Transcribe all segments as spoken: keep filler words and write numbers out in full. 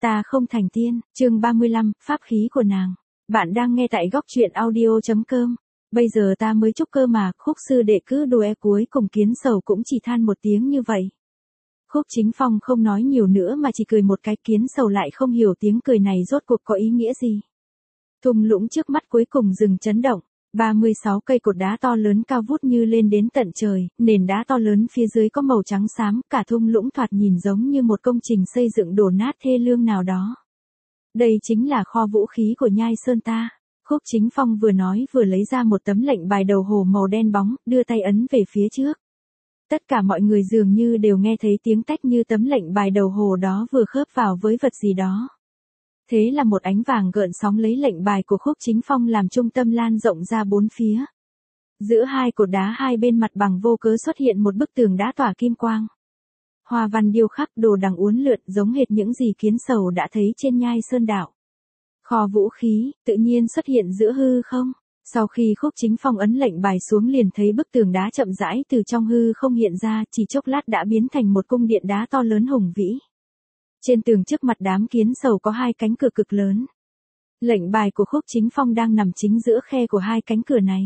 Ta không thành tiên, chương ba mươi lăm, pháp khí của nàng. Bạn đang nghe tại góc truyện audio.com. Bây giờ ta mới trúc cơ mà, Khúc sư đệ cứ đùa cuối cùng Kiến Sầu cũng chỉ than một tiếng như vậy. Khúc Chính Phong không nói nhiều nữa mà chỉ cười một cái, Kiến Sầu lại không hiểu tiếng cười này rốt cuộc có ý nghĩa gì. Thung lũng trước mắt cuối cùng dừng chấn động. ba mươi sáu cây cột đá to lớn cao vút như lên đến tận trời, nền đá to lớn phía dưới có màu trắng xám, cả thung lũng thoạt nhìn giống như một công trình xây dựng đổ nát thê lương nào đó. Đây chính là kho vũ khí của Nhai Sơn ta. Khúc Chính Phong vừa nói vừa lấy ra một tấm lệnh bài đầu hồ màu đen bóng, đưa tay ấn về phía trước. Tất cả mọi người dường như đều nghe thấy tiếng tách như tấm lệnh bài đầu hồ đó vừa khớp vào với vật gì đó. Thế là một ánh vàng gợn sóng lấy lệnh bài của Khúc Chính Phong làm trung tâm lan rộng ra bốn phía. Giữa hai cột đá hai bên mặt bằng vô cớ xuất hiện một bức tường đá tỏa kim quang. Hoa văn điêu khắc đồ đằng uốn lượn giống hệt những gì Kiến Sầu đã thấy trên Nhai Sơn đảo. Kho vũ khí, tự nhiên xuất hiện giữa hư không. Sau khi Khúc Chính Phong ấn lệnh bài xuống liền thấy bức tường đá chậm rãi từ trong hư không hiện ra, chỉ chốc lát đã biến thành một cung điện đá to lớn hùng vĩ. Trên tường trước mặt đám Kiến Sầu có hai cánh cửa cực lớn. Lệnh bài của Khúc Chính Phong đang nằm chính giữa khe của hai cánh cửa này.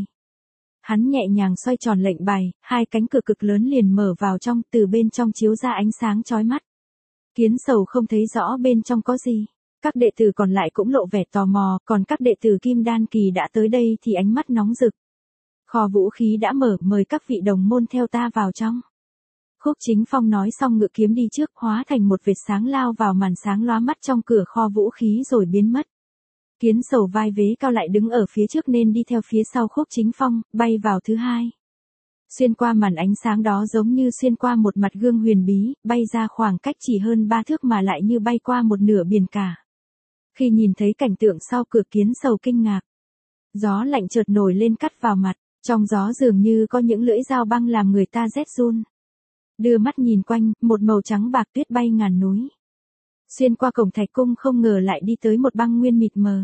Hắn nhẹ nhàng xoay tròn lệnh bài, hai cánh cửa cực lớn liền mở vào trong, từ bên trong chiếu ra ánh sáng chói mắt. Kiến Sầu không thấy rõ bên trong có gì. Các đệ tử còn lại cũng lộ vẻ tò mò, còn các đệ tử Kim Đan Kỳ đã tới đây thì ánh mắt nóng rực. Kho vũ khí đã mở, mời các vị đồng môn theo ta vào trong. Khúc Chính Phong nói xong ngự kiếm đi trước, hóa thành một vệt sáng lao vào màn sáng lóa mắt trong cửa kho vũ khí rồi biến mất. Kiến Sầu vai vế cao lại đứng ở phía trước nên đi theo phía sau Khúc Chính Phong, bay vào thứ hai. Xuyên qua màn ánh sáng đó giống như xuyên qua một mặt gương huyền bí, bay ra khoảng cách chỉ hơn ba thước mà lại như bay qua một nửa biển cả. Khi nhìn thấy cảnh tượng sau cửa, Kiến Sầu kinh ngạc. Gió lạnh chợt nổi lên cắt vào mặt, trong gió dường như có những lưỡi dao băng làm người ta rét run. Đưa mắt nhìn quanh, một màu trắng bạc tuyết bay ngàn núi. Xuyên qua cổng thạch cung không ngờ lại đi tới một băng nguyên mịt mờ.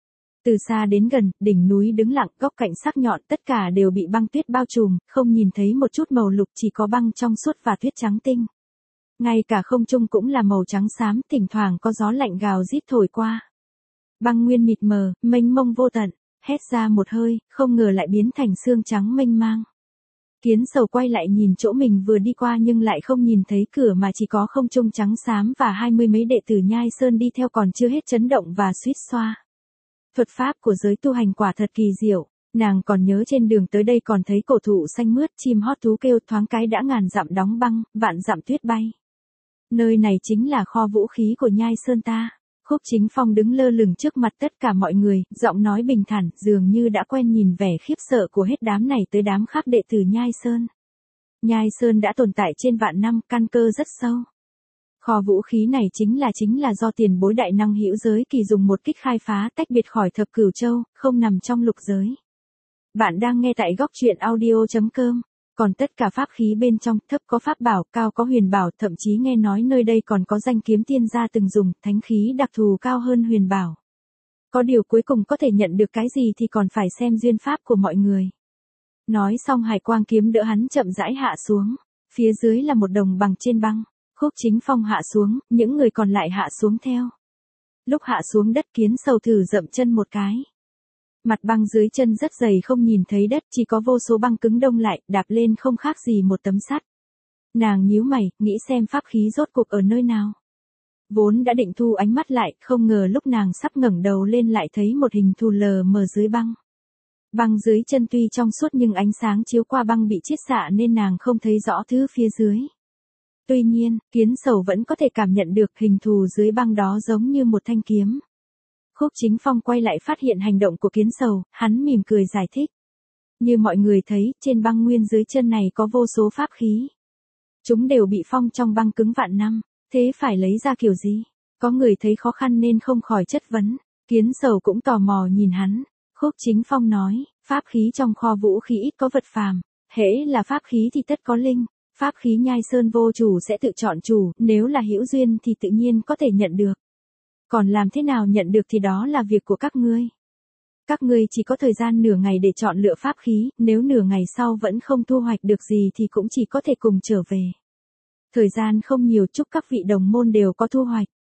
Từ xa đến gần, đỉnh núi đứng lặng, góc cạnh sắc nhọn, tất cả đều bị băng tuyết bao trùm, không nhìn thấy một chút màu lục, chỉ có băng trong suốt và tuyết trắng tinh. Ngay cả không trung cũng là màu trắng xám, thỉnh thoảng có gió lạnh gào rít thổi qua. Băng nguyên mịt mờ, mênh mông vô tận, hét ra một hơi, không ngờ lại biến thành xương trắng mênh mang. Kiến Sầu quay lại nhìn chỗ mình vừa đi qua nhưng lại không nhìn thấy cửa mà chỉ có không trung trắng xám và hai mươi mấy đệ tử Nhai Sơn đi theo còn chưa hết chấn động và suýt xoa. Thuật pháp của giới tu hành quả thật kỳ diệu, nàng còn nhớ trên đường tới đây còn thấy cổ thụ xanh mướt, chim hót thú kêu, thoáng cái đã ngàn dặm đóng băng, vạn dặm tuyết bay. Nơi này chính là kho vũ khí của Nhai Sơn ta. Khúc Chính Phong đứng lơ lửng trước mặt tất cả mọi người, giọng nói bình thản, dường như đã quen nhìn vẻ khiếp sợ của hết đám này tới đám khác đệ tử Nhai Sơn. Nhai Sơn đã tồn tại trên vạn năm, căn cơ rất sâu. Kho vũ khí này chính là chính là do tiền bối đại năng hữu giới kỳ dùng một kích khai phá, tách biệt khỏi thập cửu châu, không nằm trong lục giới. Bạn đang nghe tại góc truyện audio.com. Còn tất cả pháp khí bên trong, thấp có pháp bảo, cao có huyền bảo, thậm chí nghe nói nơi đây còn có danh kiếm tiên gia từng dùng, thánh khí đặc thù cao hơn huyền bảo. Có điều cuối cùng có thể nhận được cái gì thì còn phải xem duyên pháp của mọi người. Nói xong Hải Quang kiếm đỡ hắn chậm rãi hạ xuống, phía dưới là một đồng bằng trên băng. Khúc Chính Phong hạ xuống, những người còn lại hạ xuống theo. Lúc hạ xuống đất, Kiến Sầu thử dậm chân một cái. Mặt băng dưới chân rất dày không nhìn thấy đất, chỉ có vô số băng cứng đông lại, đạp lên không khác gì một tấm sắt. Nàng nhíu mày, nghĩ xem pháp khí rốt cuộc ở nơi nào. Vốn đã định thu ánh mắt lại, không ngờ lúc nàng sắp ngẩng đầu lên lại thấy một hình thù lờ mờ dưới băng. Băng dưới chân tuy trong suốt nhưng ánh sáng chiếu qua băng bị chiết xạ nên nàng không thấy rõ thứ phía dưới. Tuy nhiên, Kiến Sầu vẫn có thể cảm nhận được hình thù dưới băng đó giống như một thanh kiếm. Khúc Chính Phong quay lại phát hiện hành động của Kiến Sầu, hắn mỉm cười giải thích. Như mọi người thấy, trên băng nguyên dưới chân này có vô số pháp khí. Chúng đều bị phong trong băng cứng vạn năm, thế phải lấy ra kiểu gì? Có người thấy khó khăn nên không khỏi chất vấn. Kiến Sầu cũng tò mò nhìn hắn. Khúc Chính Phong nói, pháp khí trong kho vũ khí ít có vật phàm, hễ là pháp khí thì tất có linh. Pháp khí Nhai Sơn vô chủ sẽ tự chọn chủ, nếu là hữu duyên thì tự nhiên có thể nhận được. Còn làm thế nào nhận được thì đó là việc của các ngươi. Các ngươi chỉ có thời gian nửa ngày để chọn lựa pháp khí, nếu nửa ngày sau vẫn không thu hoạch được gì thì cũng chỉ có thể cùng trở về. Thời gian không nhiều, chúc các vị đồng môn đều có thu hoạch.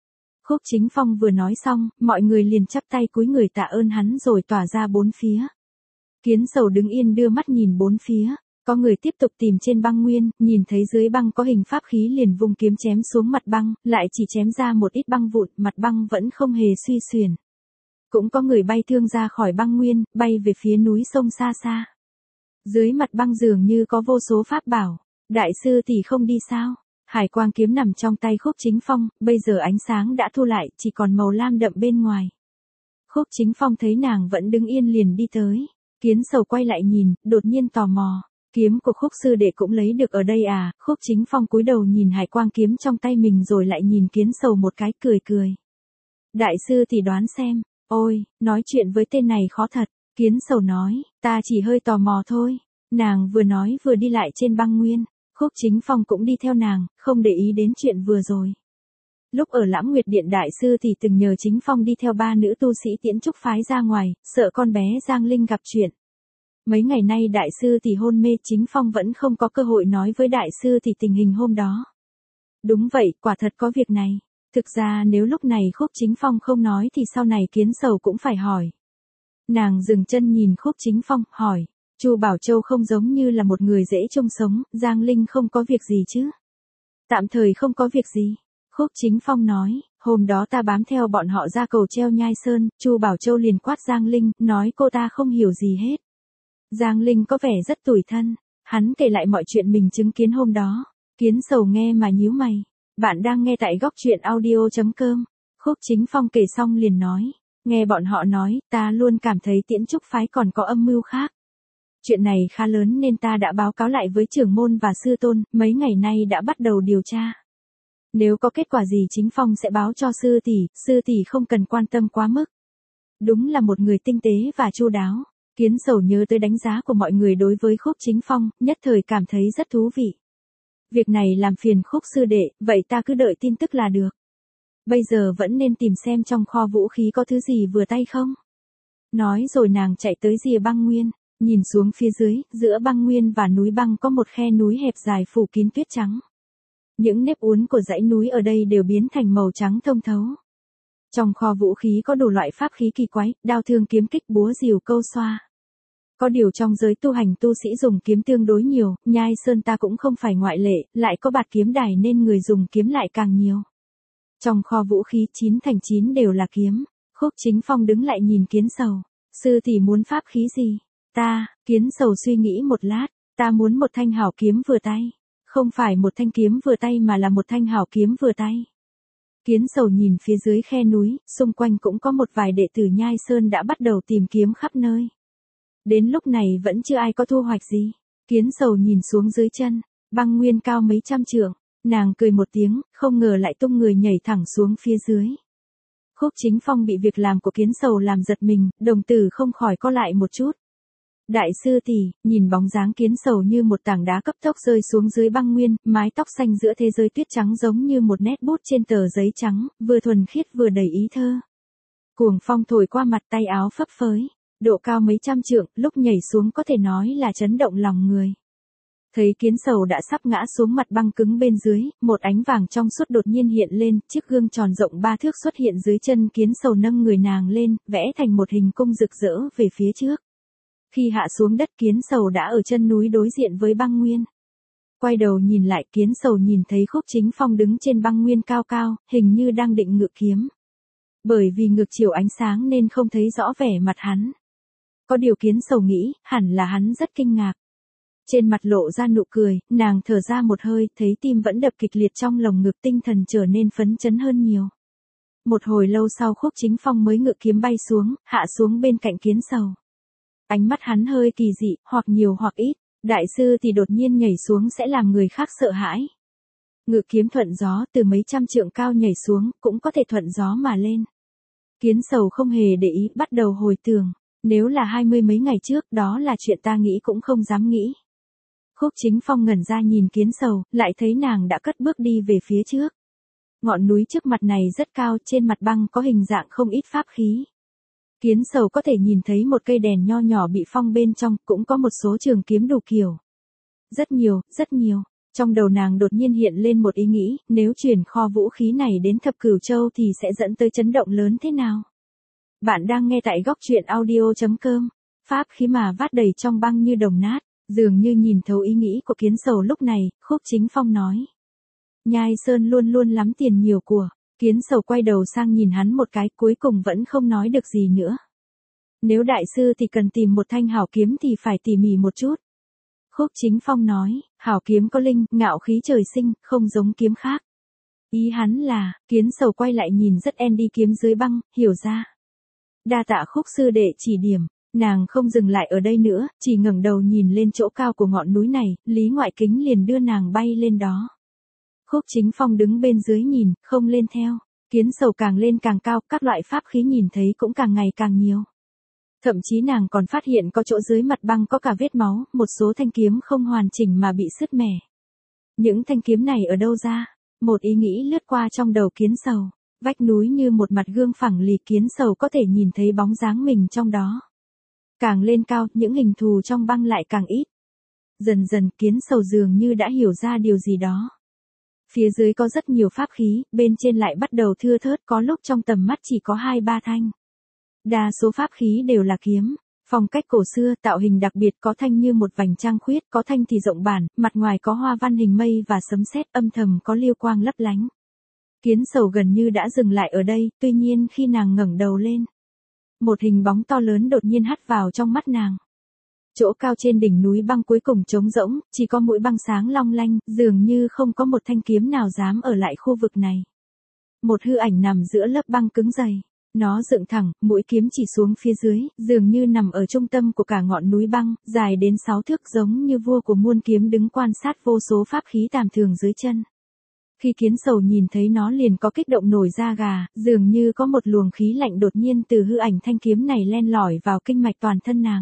Khúc Chính Phong vừa nói xong, mọi người liền chắp tay cúi người tạ ơn hắn rồi tỏa ra bốn phía. Kiến Sầu đứng yên đưa mắt nhìn bốn phía, có người tiếp tục tìm trên băng nguyên, nhìn thấy dưới băng có hình pháp khí liền vung kiếm chém xuống mặt băng, lại chỉ chém ra một ít băng vụn, mặt băng vẫn không hề suy xuyển. Cũng có người bay thương ra khỏi băng nguyên, bay về phía núi sông xa xa. Dưới mặt băng dường như có vô số pháp bảo, đại sư thì không đi sao? Hải quang kiếm nằm trong tay Khúc Chính Phong, bây giờ ánh sáng đã thu lại, chỉ còn màu lam đậm bên ngoài. Khúc Chính Phong thấy nàng vẫn đứng yên liền đi tới. Kiến Sầu quay lại nhìn, đột nhiên tò mò. Kiếm của Khúc sư đệ cũng lấy được ở đây à? Khúc Chính Phong cúi đầu nhìn hải quang kiếm trong tay mình rồi lại nhìn Kiến Sầu một cái, cười cười. Đại sư thì đoán xem. Ôi, nói chuyện với tên này khó thật. Kiến Sầu nói, ta chỉ hơi tò mò thôi. Nàng vừa nói vừa đi lại trên băng nguyên. Khúc Chính Phong cũng đi theo nàng, không để ý đến chuyện vừa rồi. Lúc ở Lãm Nguyệt Điện đại sư thì từng nhờ Chính Phong đi theo ba nữ tu sĩ Tiễn Trúc phái ra ngoài, sợ con bé Giang Linh gặp chuyện. Mấy ngày nay đại sư thì hôn mê, Chính Phong vẫn không có cơ hội nói với đại sư thì tình hình hôm đó. Đúng vậy, quả thật có việc này. Thực ra nếu lúc này Khúc Chính Phong không nói thì sau này Kiến Sầu cũng phải hỏi. Nàng dừng chân nhìn Khúc Chính Phong, hỏi. Chu Bảo Châu không giống như là một người dễ trông sống, Giang Linh không có việc gì chứ? Tạm thời không có việc gì. Khúc Chính Phong nói, hôm đó ta bám theo bọn họ ra cầu treo Nhai Sơn, Chu Bảo Châu liền quát Giang Linh, nói cô ta không hiểu gì hết. Giang Linh có vẻ rất tủi thân, hắn kể lại mọi chuyện mình chứng kiến hôm đó. Kiến Sầu nghe mà nhíu mày. Bạn đang nghe tại góc truyện audio chấm com. Khúc Chính Phong kể xong liền nói, nghe bọn họ nói, ta luôn cảm thấy Tiễn Trúc phái còn có âm mưu khác. Chuyện này khá lớn nên ta đã báo cáo lại với trưởng môn và sư tôn, mấy ngày nay đã bắt đầu điều tra. Nếu có kết quả gì Chính Phong sẽ báo cho sư tỷ, sư tỷ không cần quan tâm quá mức. Đúng là một người tinh tế và chu đáo. Kiến Sầu nhớ tới đánh giá của mọi người đối với Khúc Chính Phong, nhất thời cảm thấy rất thú vị. Việc này làm phiền Khúc sư đệ, vậy ta cứ đợi tin tức là được. Bây giờ vẫn nên tìm xem trong kho vũ khí có thứ gì vừa tay không. Nói rồi nàng chạy tới rìa băng nguyên. Nhìn xuống phía dưới, giữa băng nguyên và núi băng có một khe núi hẹp dài phủ kín tuyết trắng. Những nếp uốn của dãy núi ở đây đều biến thành màu trắng thông thấu. Trong kho vũ khí có đủ loại pháp khí kỳ quái, đao thương kiếm kích búa rìu câu xoa. Có điều trong giới tu hành tu sĩ dùng kiếm tương đối nhiều, Nhai Sơn ta cũng không phải ngoại lệ, lại có bạt kiếm đài nên người dùng kiếm lại càng nhiều. Trong kho vũ khí chín thành chín đều là kiếm. Khúc Chính Phong đứng lại nhìn Kiến Sầu. Sư tỷ muốn pháp khí gì? Ta, Kiến Sầu suy nghĩ một lát, ta muốn một thanh hảo kiếm vừa tay. Không phải một thanh kiếm vừa tay mà là một thanh hảo kiếm vừa tay. Kiến Sầu nhìn phía dưới khe núi, xung quanh cũng có một vài đệ tử Nhai Sơn đã bắt đầu tìm kiếm khắp nơi. Đến lúc này vẫn chưa ai có thu hoạch gì. Kiến Sầu nhìn xuống dưới chân, băng nguyên cao mấy trăm trượng, nàng cười một tiếng, không ngờ lại tung người nhảy thẳng xuống phía dưới. Khúc Chính Phong bị việc làm của Kiến Sầu làm giật mình, đồng tử không khỏi co lại một chút. Đại sư tỷ, nhìn bóng dáng Kiến Sầu như một tảng đá cấp tốc rơi xuống dưới băng nguyên, mái tóc xanh giữa thế giới tuyết trắng giống như một nét bút trên tờ giấy trắng, vừa thuần khiết vừa đầy ý thơ. Cuồng phong thổi qua mặt, tay áo phấp phới, độ cao mấy trăm trượng, lúc nhảy xuống có thể nói là chấn động lòng người. Thấy Kiến Sầu đã sắp ngã xuống mặt băng cứng bên dưới, một ánh vàng trong suốt đột nhiên hiện lên, chiếc gương tròn rộng ba thước xuất hiện dưới chân Kiến Sầu, nâng người nàng lên, vẽ thành một hình cung rực rỡ về phía trước. Khi hạ xuống đất Kiến Sầu đã ở chân núi đối diện với băng nguyên. Quay đầu nhìn lại Kiến Sầu nhìn thấy Khúc Chính Phong đứng trên băng nguyên cao cao, hình như đang định ngự kiếm. Bởi vì ngược chiều ánh sáng nên không thấy rõ vẻ mặt hắn. Có điều Kiến Sầu nghĩ, hẳn là hắn rất kinh ngạc. Trên mặt lộ ra nụ cười, nàng thở ra một hơi, thấy tim vẫn đập kịch liệt trong lồng ngực, tinh thần trở nên phấn chấn hơn nhiều. Một hồi lâu sau Khúc Chính Phong mới ngự kiếm bay xuống, hạ xuống bên cạnh Kiến Sầu. Ánh mắt hắn hơi kỳ dị, hoặc nhiều hoặc ít, đại sư thì đột nhiên nhảy xuống sẽ làm người khác sợ hãi. Ngự kiếm thuận gió từ mấy trăm trượng cao nhảy xuống, cũng có thể thuận gió mà lên. Kiến Sầu không hề để ý, bắt đầu hồi tưởng, nếu là hai mươi mấy ngày trước, đó là chuyện ta nghĩ cũng không dám nghĩ. Khúc Chính Phong ngẩn ra nhìn Kiến Sầu, lại thấy nàng đã cất bước đi về phía trước. Ngọn núi trước mặt này rất cao, trên mặt băng có hình dạng không ít pháp khí. Kiến Sầu có thể nhìn thấy một cây đèn nho nhỏ bị phong bên trong, cũng có một số trường kiếm đủ kiểu. Rất nhiều, rất nhiều. Trong đầu nàng đột nhiên hiện lên một ý nghĩ, nếu chuyển kho vũ khí này đến Thập Cửu Châu thì sẽ dẫn tới chấn động lớn thế nào? Bạn đang nghe tại góc truyện audio.com. Pháp khí mà vát đầy trong băng như đồng nát, dường như nhìn thấu ý nghĩ của Kiến Sầu lúc này, Khúc Chính Phong nói. Nhai Sơn luôn luôn lắm tiền nhiều của. Kiến Sầu quay đầu sang nhìn hắn một cái, cuối cùng vẫn không nói được gì nữa. Nếu đại sư thì cần tìm một thanh hảo kiếm thì phải tỉ mỉ một chút. Khúc Chính Phong nói, hảo kiếm có linh, ngạo khí trời sinh, không giống kiếm khác. Ý hắn là, Kiến Sầu quay lại nhìn rất en đi kiếm dưới băng, hiểu ra. Đa tạ Khúc sư đệ chỉ điểm, nàng không dừng lại ở đây nữa, chỉ ngẩng đầu nhìn lên chỗ cao của ngọn núi này, Lý Ngoại Kính liền đưa nàng bay lên đó. Khúc Chính Phong đứng bên dưới nhìn, không lên theo. Kiến Sầu càng lên càng cao, các loại pháp khí nhìn thấy cũng càng ngày càng nhiều. Thậm chí nàng còn phát hiện có chỗ dưới mặt băng có cả vết máu, một số thanh kiếm không hoàn chỉnh mà bị sứt mẻ. Những thanh kiếm này ở đâu ra? Một ý nghĩ lướt qua trong đầu Kiến Sầu. Vách núi như một mặt gương phẳng lì, Kiến Sầu có thể nhìn thấy bóng dáng mình trong đó. Càng lên cao, những hình thù trong băng lại càng ít. Dần dần Kiến Sầu dường như đã hiểu ra điều gì đó. Phía dưới có rất nhiều pháp khí, bên trên lại bắt đầu thưa thớt, có lúc trong tầm mắt chỉ có hai ba thanh. Đa số pháp khí đều là kiếm, phong cách cổ xưa, tạo hình đặc biệt, có thanh như một vành trăng khuyết, có thanh thì rộng bản, mặt ngoài có hoa văn hình mây và sấm sét, âm thầm có liêu quang lấp lánh. Kiến Sầu gần như đã dừng lại ở đây, tuy nhiên khi nàng ngẩng đầu lên, một hình bóng to lớn đột nhiên hắt vào trong mắt nàng. Chỗ cao trên đỉnh núi băng cuối cùng trống rỗng, chỉ có mũi băng sáng long lanh, dường như không có một thanh kiếm nào dám ở lại khu vực này. Một hư ảnh nằm giữa lớp băng cứng dày. Nó dựng thẳng, mũi kiếm chỉ xuống phía dưới, dường như nằm ở trung tâm của cả ngọn núi băng, dài đến sáu thước, giống như vua của muôn kiếm đứng quan sát vô số pháp khí tầm thường dưới chân. Khi Kiến Sầu nhìn thấy nó liền có kích động nổi da gà, dường như có một luồng khí lạnh đột nhiên từ hư ảnh thanh kiếm này len lỏi vào kinh mạch toàn thân nàng.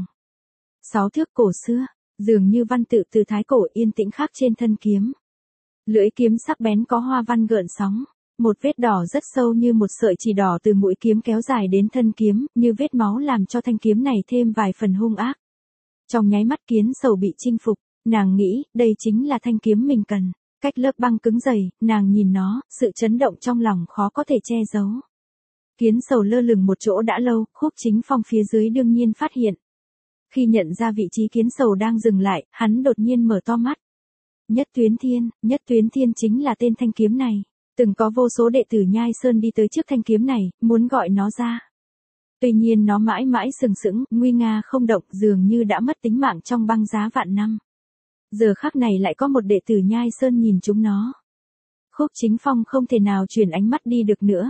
Sáu thước cổ xưa, dường như văn tự từ thái cổ yên tĩnh khắc trên thân kiếm. Lưỡi kiếm sắc bén có hoa văn gợn sóng. Một vết đỏ rất sâu như một sợi chỉ đỏ từ mũi kiếm kéo dài đến thân kiếm, như vết máu làm cho thanh kiếm này thêm vài phần hung ác. Trong nháy mắt Kiến Sầu bị chinh phục, nàng nghĩ, đây chính là thanh kiếm mình cần. Cách lớp băng cứng dày, nàng nhìn nó, sự chấn động trong lòng khó có thể che giấu. Kiến Sầu lơ lửng một chỗ đã lâu, Khúc Chính Phong phía dưới đương nhiên phát hiện. Khi nhận ra vị trí Kiến Sầu đang dừng lại, hắn đột nhiên mở to mắt. Nhất Tuyến Thiên, Nhất Tuyến Thiên chính là tên thanh kiếm này. Từng có vô số đệ tử Nhai Sơn đi tới trước thanh kiếm này, muốn gọi nó ra. Tuy nhiên nó mãi mãi sừng sững, nguy nga không động, dường như đã mất tính mạng trong băng giá vạn năm. Giờ khắc này lại có một đệ tử Nhai Sơn nhìn chúng nó. Khúc Chính Phong không thể nào chuyển ánh mắt đi được nữa.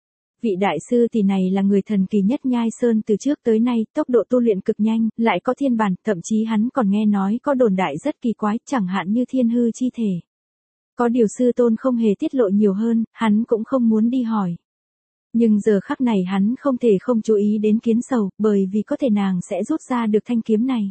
Vị đại sư tỷ này là người thần kỳ nhất Nhai Sơn từ trước tới nay, tốc độ tu luyện cực nhanh, lại có thiên bản, thậm chí hắn còn nghe nói có đồn đại rất kỳ quái, chẳng hạn như thiên hư chi thể. Có điều sư tôn không hề tiết lộ nhiều hơn, hắn cũng không muốn đi hỏi. Nhưng giờ khắc này hắn không thể không chú ý đến Kiến Sầu, bởi vì có thể nàng sẽ rút ra được thanh kiếm này.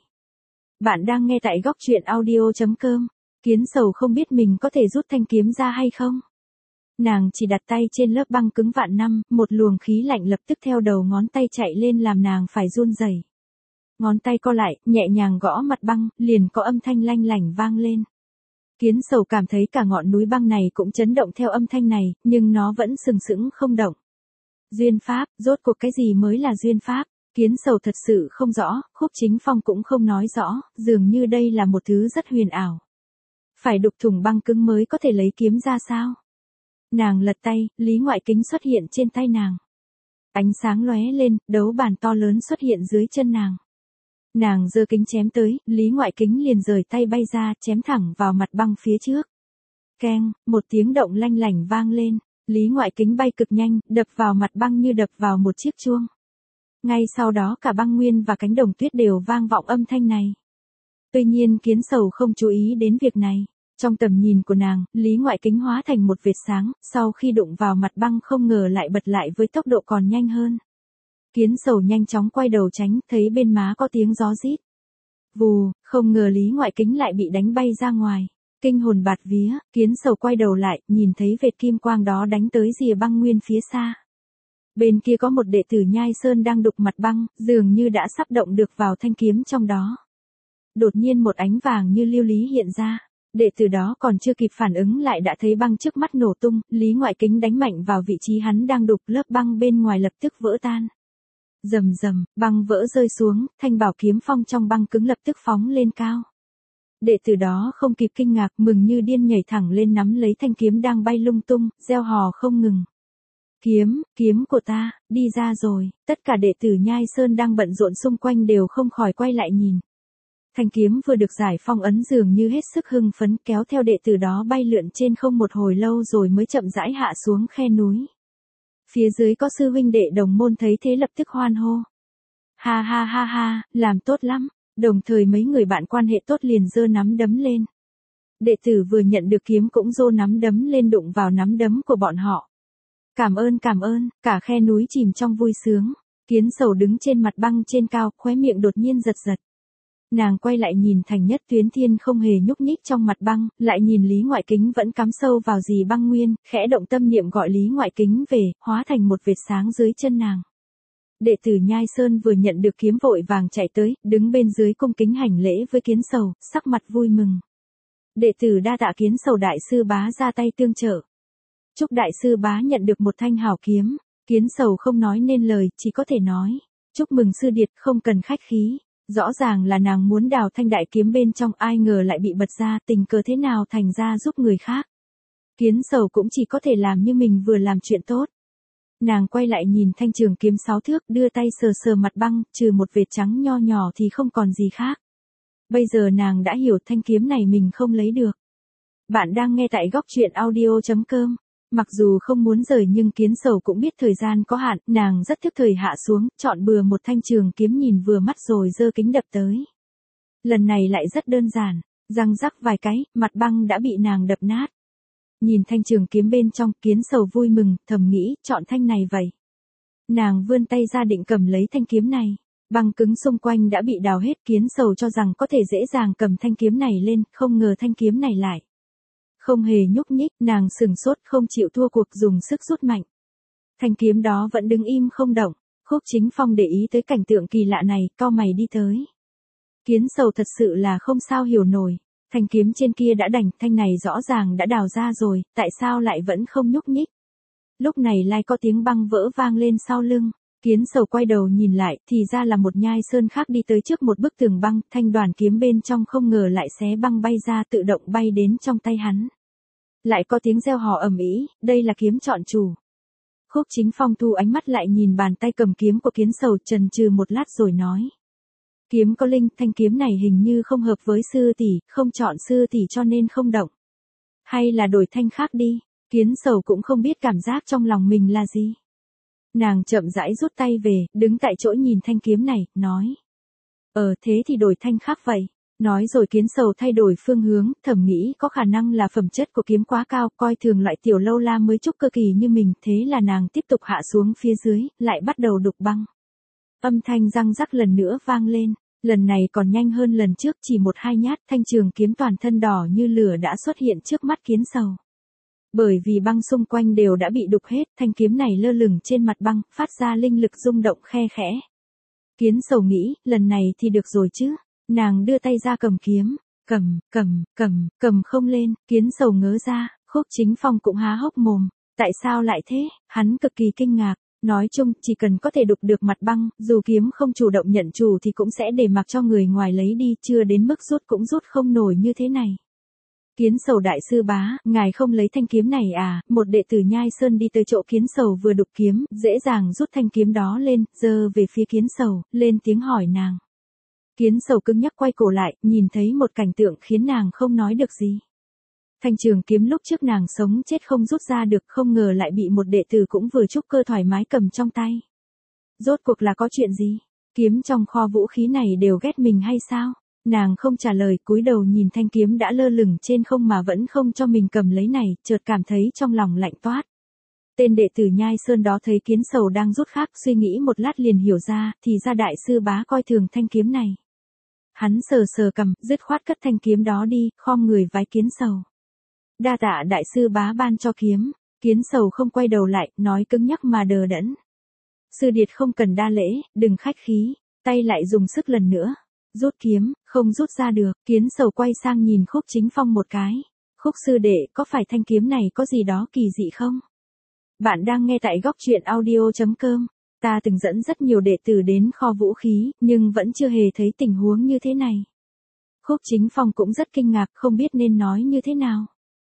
Bạn đang nghe tại góc truyện audio.com. Kiến Sầu không biết mình có thể rút thanh kiếm ra hay không. Nàng chỉ đặt tay trên lớp băng cứng vạn năm, một luồng khí lạnh lập tức theo đầu ngón tay chạy lên làm nàng phải run rẩy. Ngón tay co lại, nhẹ nhàng gõ mặt băng, liền có âm thanh lanh lảnh vang lên. Kiến Sầu cảm thấy cả ngọn núi băng này cũng chấn động theo âm thanh này, nhưng nó vẫn sừng sững không động. Duyên pháp, rốt cuộc cái gì mới là duyên pháp? Kiến Sầu thật sự không rõ, Khúc Chính Phong cũng không nói rõ, dường như đây là một thứ rất huyền ảo. Phải đục thủng băng cứng mới có thể lấy kiếm ra sao? Nàng lật tay, Lý Ngoại Kính xuất hiện trên tay nàng. Ánh sáng lóe lên, đấu bàn to lớn xuất hiện dưới chân nàng. Nàng giơ kính chém tới, Lý Ngoại Kính liền rời tay bay ra, chém thẳng vào mặt băng phía trước. Keng, một tiếng động lanh lảnh vang lên, Lý Ngoại Kính bay cực nhanh, đập vào mặt băng như đập vào một chiếc chuông. Ngay sau đó cả băng nguyên và cánh đồng tuyết đều vang vọng âm thanh này. Tuy nhiên Kiến Sầu không chú ý đến việc này. Trong tầm nhìn của nàng, Lý Ngoại Kính hóa thành một vệt sáng, sau khi đụng vào mặt băng không ngờ lại bật lại với tốc độ còn nhanh hơn. Kiến Sầu nhanh chóng quay đầu tránh, thấy bên má có tiếng gió rít. Vù, không ngờ Lý Ngoại Kính lại bị đánh bay ra ngoài. Kinh hồn bạt vía, Kiến Sầu quay đầu lại, nhìn thấy vệt kim quang đó đánh tới rìa băng nguyên phía xa. Bên kia có một đệ tử Nhai Sơn đang đục mặt băng, dường như đã sắp động được vào thanh kiếm trong đó. Đột nhiên một ánh vàng như lưu lý hiện ra. Đệ tử đó còn chưa kịp phản ứng lại đã thấy băng trước mắt nổ tung, Lý Ngoại Kính đánh mạnh vào vị trí hắn đang đục, lớp băng bên ngoài lập tức vỡ tan. Rầm rầm, băng vỡ rơi xuống, thanh bảo kiếm phong trong băng cứng lập tức phóng lên cao. Đệ tử đó không kịp kinh ngạc, mừng như điên nhảy thẳng lên nắm lấy thanh kiếm đang bay lung tung, reo hò không ngừng. Kiếm, kiếm của ta, đi ra rồi, tất cả đệ tử Nhai Sơn đang bận rộn xung quanh đều không khỏi quay lại nhìn. Thanh kiếm vừa được giải phong ấn dường như hết sức hưng phấn kéo theo đệ tử đó bay lượn trên không một hồi lâu rồi mới chậm rãi hạ xuống khe núi. Phía dưới có sư huynh đệ đồng môn thấy thế lập tức hoan hô. Ha ha ha ha, làm tốt lắm, đồng thời mấy người bạn quan hệ tốt liền giơ nắm đấm lên. Đệ tử vừa nhận được kiếm cũng giơ nắm đấm lên đụng vào nắm đấm của bọn họ. Cảm ơn cảm ơn, cả khe núi chìm trong vui sướng. Kiến Sầu đứng trên mặt băng trên cao, khóe miệng đột nhiên giật giật. Nàng quay lại nhìn Thành Nhất Tuyến Thiên không hề nhúc nhích trong mặt băng, lại nhìn Lý Ngoại Kính vẫn cắm sâu vào dì băng nguyên, khẽ động tâm niệm gọi Lý Ngoại Kính về, hóa thành một vệt sáng dưới chân nàng. Đệ tử Nhai Sơn vừa nhận được kiếm vội vàng chạy tới, đứng bên dưới cung kính hành lễ với Kiến Sầu, sắc mặt vui mừng. Đệ tử đa tạ Kiến Sầu đại sư bá ra tay tương trợ. Chúc đại sư bá nhận được một thanh hảo kiếm. Kiến Sầu không nói nên lời, chỉ có thể nói. Chúc mừng sư điệt, không cần khách khí. Rõ ràng là nàng muốn đào thanh đại kiếm bên trong, ai ngờ lại bị bật ra, tình cờ thế nào thành ra giúp người khác. Kiến Sầu cũng chỉ có thể làm như mình vừa làm chuyện tốt. Nàng quay lại nhìn thanh trường kiếm sáu thước, đưa tay sờ sờ mặt băng, trừ một vệt trắng nho nhỏ thì không còn gì khác. Bây giờ nàng đã hiểu thanh kiếm này mình không lấy được. Bạn đang nghe tại góc truyện audio chấm com. Mặc dù không muốn rời nhưng Kiến Sầu cũng biết thời gian có hạn, nàng rất thức thời hạ xuống, chọn bừa một thanh trường kiếm nhìn vừa mắt rồi giơ kính đập tới. Lần này lại rất đơn giản, răng rắc vài cái, mặt băng đã bị nàng đập nát. Nhìn thanh trường kiếm bên trong, Kiến Sầu vui mừng, thầm nghĩ, chọn thanh này vậy. Nàng vươn tay ra định cầm lấy thanh kiếm này, băng cứng xung quanh đã bị đào hết, Kiến Sầu cho rằng có thể dễ dàng cầm thanh kiếm này lên, không ngờ thanh kiếm này lại không hề nhúc nhích, nàng sừng sốt không chịu thua cuộc dùng sức rút mạnh. Thanh kiếm đó vẫn đứng im không động, Khúc Chính Phong để ý tới cảnh tượng kỳ lạ này, cau mày đi tới. Kiến Sầu thật sự là không sao hiểu nổi, thanh kiếm trên kia đã đành, thanh này rõ ràng đã đào ra rồi, tại sao lại vẫn không nhúc nhích. Lúc này lại có tiếng băng vỡ vang lên sau lưng, Kiến Sầu quay đầu nhìn lại, thì ra là một Nhai Sơn khác đi tới trước một bức tường băng, thanh đoàn kiếm bên trong không ngờ lại xé băng bay ra tự động bay đến trong tay hắn. Lại có tiếng reo hò ầm ĩ, đây là kiếm chọn chủ. Khúc Chính Phong thu ánh mắt lại nhìn bàn tay cầm kiếm của Kiến Sầu, chần chừ một lát rồi nói. Kiếm có linh, thanh kiếm này hình như không hợp với sư tỷ, không chọn sư tỷ cho nên không động. Hay là đổi thanh khác đi, Kiến Sầu cũng không biết cảm giác trong lòng mình là gì. Nàng chậm rãi rút tay về, đứng tại chỗ nhìn thanh kiếm này, nói. Ờ thế thì đổi thanh khác vậy. Nói rồi Kiến Sầu thay đổi phương hướng, thầm nghĩ có khả năng là phẩm chất của kiếm quá cao, coi thường loại tiểu lâu la mới trúc cơ kỳ như mình, thế là nàng tiếp tục hạ xuống phía dưới, lại bắt đầu đục băng. Âm thanh răng rắc lần nữa vang lên, lần này còn nhanh hơn lần trước, chỉ một hai nhát, thanh trường kiếm toàn thân đỏ như lửa đã xuất hiện trước mắt Kiến Sầu. Bởi vì băng xung quanh đều đã bị đục hết, thanh kiếm này lơ lửng trên mặt băng, phát ra linh lực rung động khe khẽ. Kiến Sầu nghĩ, lần này thì được rồi chứ. Nàng đưa tay ra cầm kiếm, cầm, cầm, cầm, cầm không lên, Kiến Sầu ngớ ra, Khúc Chính Phong cũng há hốc mồm, tại sao lại thế, hắn cực kỳ kinh ngạc, nói chung, chỉ cần có thể đục được mặt băng, dù kiếm không chủ động nhận chủ thì cũng sẽ để mặc cho người ngoài lấy đi, chưa đến mức rút cũng rút không nổi như thế này. Kiến Sầu đại sư bá, ngài không lấy thanh kiếm này à, một đệ tử Nhai Sơn đi tới chỗ Kiến Sầu vừa đục kiếm, dễ dàng rút thanh kiếm đó lên, giơ về phía Kiến Sầu, lên tiếng hỏi nàng. Kiến Sầu cứng nhắc quay cổ lại, nhìn thấy một cảnh tượng khiến nàng không nói được gì. Thanh trường kiếm lúc trước nàng sống chết không rút ra được, không ngờ lại bị một đệ tử cũng vừa trúc cơ thoải mái cầm trong tay. Rốt cuộc là có chuyện gì? Kiếm trong kho vũ khí này đều ghét mình hay sao? Nàng không trả lời, cúi đầu nhìn thanh kiếm đã lơ lửng trên không mà vẫn không cho mình cầm lấy này, chợt cảm thấy trong lòng lạnh toát. Tên đệ tử Nhai Sơn đó thấy Kiến Sầu đang rút khác, suy nghĩ một lát liền hiểu ra, thì ra đại sư bá coi thường thanh kiếm này. Hắn sờ sờ cầm, dứt khoát cất thanh kiếm đó đi, khom người vái Kiến Sầu. Đa tạ đại sư bá ban cho kiếm, Kiến Sầu không quay đầu lại, nói cứng nhắc mà đờ đẫn. Sư điệt không cần đa lễ, đừng khách khí, tay lại dùng sức lần nữa. Rút kiếm, không rút ra được, Kiến Sầu quay sang nhìn Khúc Chính Phong một cái. Khúc sư đệ, có phải thanh kiếm này có gì đó kỳ dị không? Bạn đang nghe tại góc truyện audio.com. Ta từng dẫn rất nhiều đệ tử đến kho vũ khí, nhưng vẫn chưa hề thấy tình huống như thế này. Khúc Chính Phong cũng rất kinh ngạc, không biết nên nói như thế nào.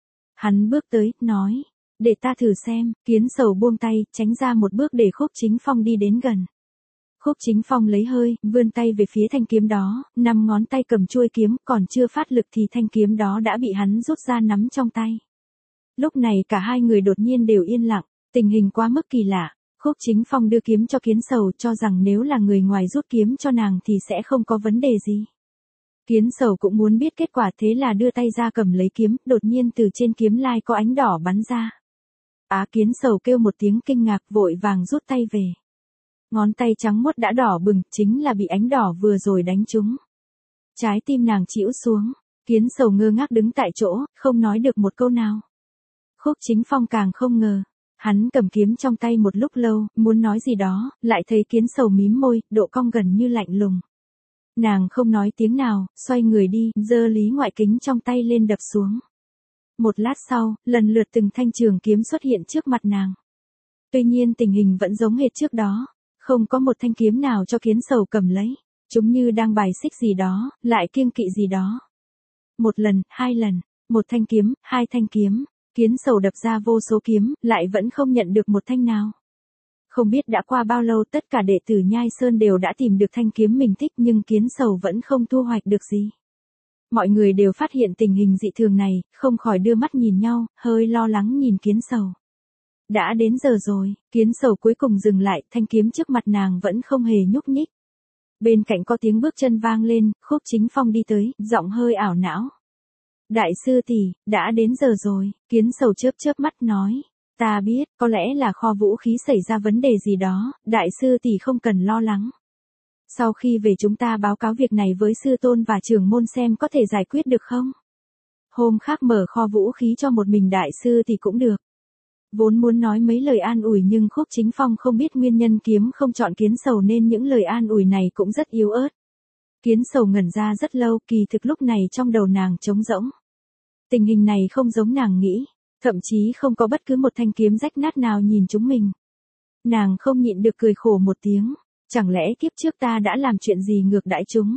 Hắn bước tới, nói, để ta thử xem. Kiến Sầu buông tay, tránh ra một bước để Khúc Chính Phong đi đến gần. Khúc Chính Phong lấy hơi, vươn tay về phía thanh kiếm đó, năm ngón tay cầm chuôi kiếm, còn chưa phát lực thì thanh kiếm đó đã bị hắn rút ra nắm trong tay. Lúc này cả hai người đột nhiên đều yên lặng, tình hình quá mức kỳ lạ. Khúc Chính Phong đưa kiếm cho Kiến Sầu, cho rằng nếu là người ngoài rút kiếm cho nàng thì sẽ không có vấn đề gì. Kiến Sầu cũng muốn biết kết quả, thế là đưa tay ra cầm lấy kiếm, đột nhiên từ trên kiếm lai có ánh đỏ bắn ra. Á, Kiến Sầu kêu một tiếng kinh ngạc, vội vàng rút tay về. Ngón tay trắng muốt đã đỏ bừng, chính là bị ánh đỏ vừa rồi đánh trúng. Trái tim nàng chĩu xuống, Kiến Sầu ngơ ngác đứng tại chỗ, không nói được một câu nào. Khúc Chính Phong càng không ngờ. Hắn cầm kiếm trong tay một lúc lâu, muốn nói gì đó, lại thấy Kiến Sầu mím môi, độ cong gần như lạnh lùng. Nàng không nói tiếng nào, xoay người đi, giơ Lý Ngoại Kính trong tay lên đập xuống. Một lát sau, lần lượt từng thanh trường kiếm xuất hiện trước mặt nàng. Tuy nhiên tình hình vẫn giống hệt trước đó, không có một thanh kiếm nào cho Kiến Sầu cầm lấy, chúng như đang bài xích gì đó, lại kiêng kỵ gì đó. Một lần, hai lần, một thanh kiếm, hai thanh kiếm. Kiến Sầu đập ra vô số kiếm, lại vẫn không nhận được một thanh nào. Không biết đã qua bao lâu, tất cả đệ tử Nhai Sơn đều đã tìm được thanh kiếm mình thích, nhưng Kiến Sầu vẫn không thu hoạch được gì. Mọi người đều phát hiện tình hình dị thường này, không khỏi đưa mắt nhìn nhau, hơi lo lắng nhìn Kiến Sầu. Đã đến giờ rồi, Kiến Sầu cuối cùng dừng lại, thanh kiếm trước mặt nàng vẫn không hề nhúc nhích. Bên cạnh có tiếng bước chân vang lên, Khúc Chính Phong đi tới, giọng hơi ảo não. Đại sư tỷ, đã đến giờ rồi, Kiến Sầu chớp chớp mắt nói. Ta biết, có lẽ là kho vũ khí xảy ra vấn đề gì đó, đại sư tỷ không cần lo lắng. Sau khi về chúng ta báo cáo việc này với sư tôn và trưởng môn xem có thể giải quyết được không? Hôm khác mở kho vũ khí cho một mình đại sư thì cũng được. Vốn muốn nói mấy lời an ủi nhưng Khúc Chính Phong không biết nguyên nhân kiếm không chọn Kiến Sầu nên những lời an ủi này cũng rất yếu ớt. Kiến Sầu ngẩn ra rất lâu, kỳ thực lúc này trong đầu nàng trống rỗng. Tình hình này không giống nàng nghĩ, thậm chí không có bất cứ một thanh kiếm rách nát nào nhìn chúng mình. Nàng không nhịn được cười khổ một tiếng, chẳng lẽ kiếp trước ta đã làm chuyện gì ngược đãi chúng?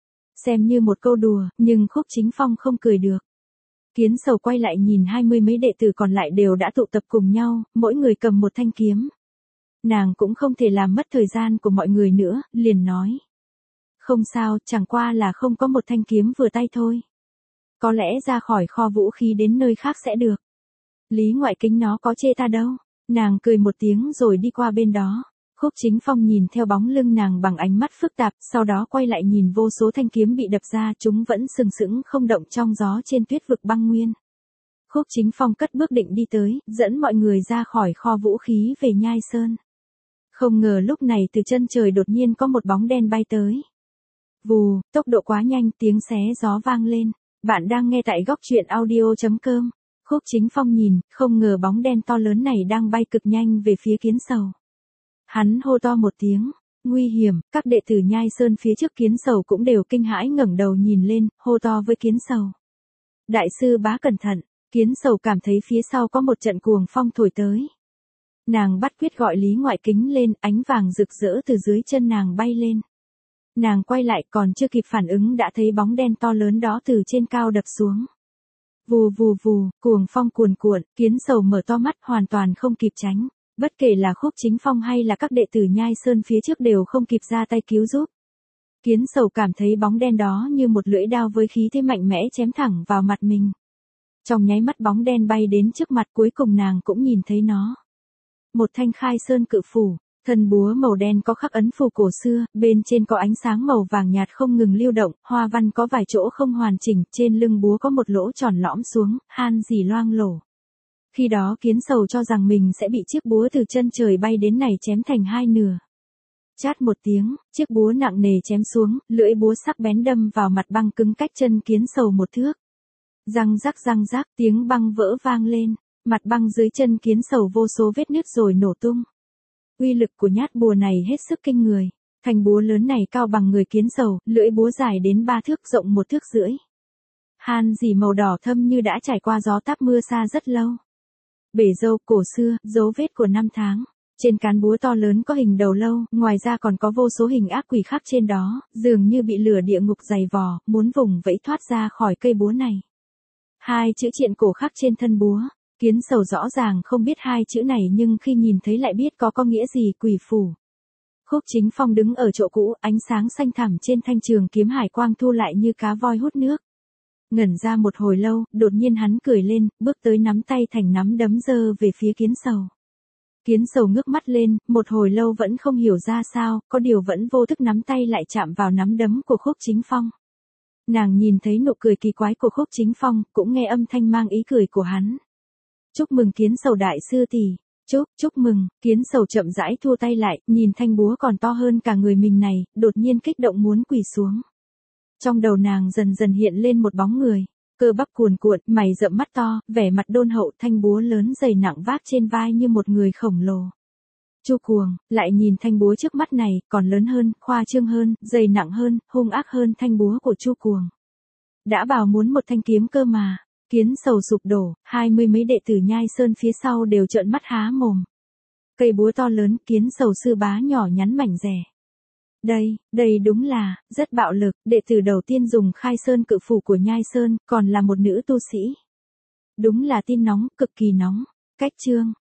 Xem như một câu đùa, nhưng Khúc Chính Phong không cười được. Kiến Sầu quay lại nhìn hai mươi mấy đệ tử còn lại đều đã tụ tập cùng nhau, mỗi người cầm một thanh kiếm. Nàng cũng không thể làm mất thời gian của mọi người nữa, liền nói. Không sao, chẳng qua là không có một thanh kiếm vừa tay thôi. Có lẽ ra khỏi kho vũ khí đến nơi khác sẽ được. Lý Ngoại Kính nó có chê ta đâu. Nàng cười một tiếng rồi đi qua bên đó. Khúc Chính Phong nhìn theo bóng lưng nàng bằng ánh mắt phức tạp, sau đó quay lại nhìn vô số thanh kiếm bị đập ra, chúng vẫn sừng sững không động trong gió trên tuyết vực băng nguyên. Khúc Chính Phong cất bước định đi tới, dẫn mọi người ra khỏi kho vũ khí về Nhai Sơn. Không ngờ lúc này từ chân trời đột nhiên có một bóng đen bay tới. Vù, tốc độ quá nhanh, tiếng xé gió vang lên. Bạn đang nghe tại góc truyện audio.com. Khúc Chính Phong nhìn, không ngờ bóng đen to lớn này đang bay cực nhanh về phía Kiến Sầu. Hắn hô to một tiếng, nguy hiểm, các đệ tử Nhai Sơn phía trước Kiến Sầu cũng đều kinh hãi ngẩng đầu nhìn lên, hô to với Kiến Sầu. Đại sư bá cẩn thận, Kiến Sầu cảm thấy phía sau có một trận cuồng phong thổi tới. Nàng bắt quyết gọi Lý Ngoại Kính lên, ánh vàng rực rỡ từ dưới chân nàng bay lên. Nàng quay lại còn chưa kịp phản ứng đã thấy bóng đen to lớn đó từ trên cao đập xuống. Vù vù vù, cuồng phong cuồn cuộn, Kiến Sầu mở to mắt hoàn toàn không kịp tránh. Bất kể là Khúc Chính Phong hay là các đệ tử Nhai Sơn phía trước đều không kịp ra tay cứu giúp. Kiến Sầu cảm thấy bóng đen đó như một lưỡi đao với khí thế mạnh mẽ chém thẳng vào mặt mình. Trong nháy mắt bóng đen bay đến trước mặt, cuối cùng nàng cũng nhìn thấy nó. Một thanh Khai Sơn cự phủ, thân búa màu đen có khắc ấn phù cổ xưa, bên trên có ánh sáng màu vàng nhạt không ngừng lưu động, hoa văn có vài chỗ không hoàn chỉnh, trên lưng búa có một lỗ tròn lõm xuống, han gì loang lổ. Khi đó Kiến Sầu cho rằng mình sẽ bị chiếc búa từ chân trời bay đến này chém thành hai nửa. Chát một tiếng, chiếc búa nặng nề chém xuống, lưỡi búa sắc bén đâm vào mặt băng cứng cách chân Kiến Sầu một thước. Răng rắc răng rắc, tiếng băng vỡ vang lên, mặt băng dưới chân Kiến Sầu vô số vết nứt rồi nổ tung. Uy lực của nhát bùa này hết sức kinh người. Thanh búa lớn này cao bằng người Kiến Sầu, lưỡi búa dài đến ba thước, rộng một thước rưỡi. Han dỉ màu đỏ thâm như đã trải qua gió táp mưa xa rất lâu. Bể râu cổ xưa, dấu vết của năm tháng. Trên cán búa to lớn có hình đầu lâu, ngoài ra còn có vô số hình ác quỷ khắc trên đó, dường như bị lửa địa ngục giày vò, muốn vùng vẫy thoát ra khỏi cây búa này. Hai chữ triện cổ khắc trên thân búa. Kiến Sầu rõ ràng không biết hai chữ này nhưng khi nhìn thấy lại biết có có nghĩa gì. Quỷ phủ. Khúc Chính Phong đứng ở chỗ cũ, ánh sáng xanh thẳm trên thanh trường kiếm hải quang thu lại như cá voi hút nước. Ngẩn ra một hồi lâu, đột nhiên hắn cười lên, bước tới nắm tay thành nắm đấm giơ về phía Kiến Sầu. Kiến Sầu ngước mắt lên, một hồi lâu vẫn không hiểu ra sao, có điều vẫn vô thức nắm tay lại chạm vào nắm đấm của Khúc Chính Phong. Nàng nhìn thấy nụ cười kỳ quái của Khúc Chính Phong, cũng nghe âm thanh mang ý cười của hắn. Chúc mừng Kiến Sầu đại sư tỷ. Chúc, chúc mừng. Kiến Sầu chậm rãi thua tay lại, nhìn thanh búa còn to hơn cả người mình này, đột nhiên kích động muốn quỳ xuống. Trong đầu nàng dần dần hiện lên một bóng người, cơ bắp cuồn cuộn, mày rậm mắt to, vẻ mặt đôn hậu, thanh búa lớn dày nặng vác trên vai như một người khổng lồ. Chu Cuồng, lại nhìn thanh búa trước mắt này, còn lớn hơn, khoa trương hơn, dày nặng hơn, hung ác hơn thanh búa của Chu Cuồng. Đã bảo muốn một thanh kiếm cơ mà. Kiến Sầu sụp đổ, hai mươi mấy đệ tử Nhai Sơn phía sau đều trợn mắt há mồm. Cây búa to lớn, Kiến Sầu sư bá nhỏ nhắn mảnh rẻ. Đây, đây đúng là, rất bạo lực, đệ tử đầu tiên dùng Khai Sơn cự phủ của Nhai Sơn, còn là một nữ tu sĩ. Đúng là tin nóng, cực kỳ nóng. Cách chương.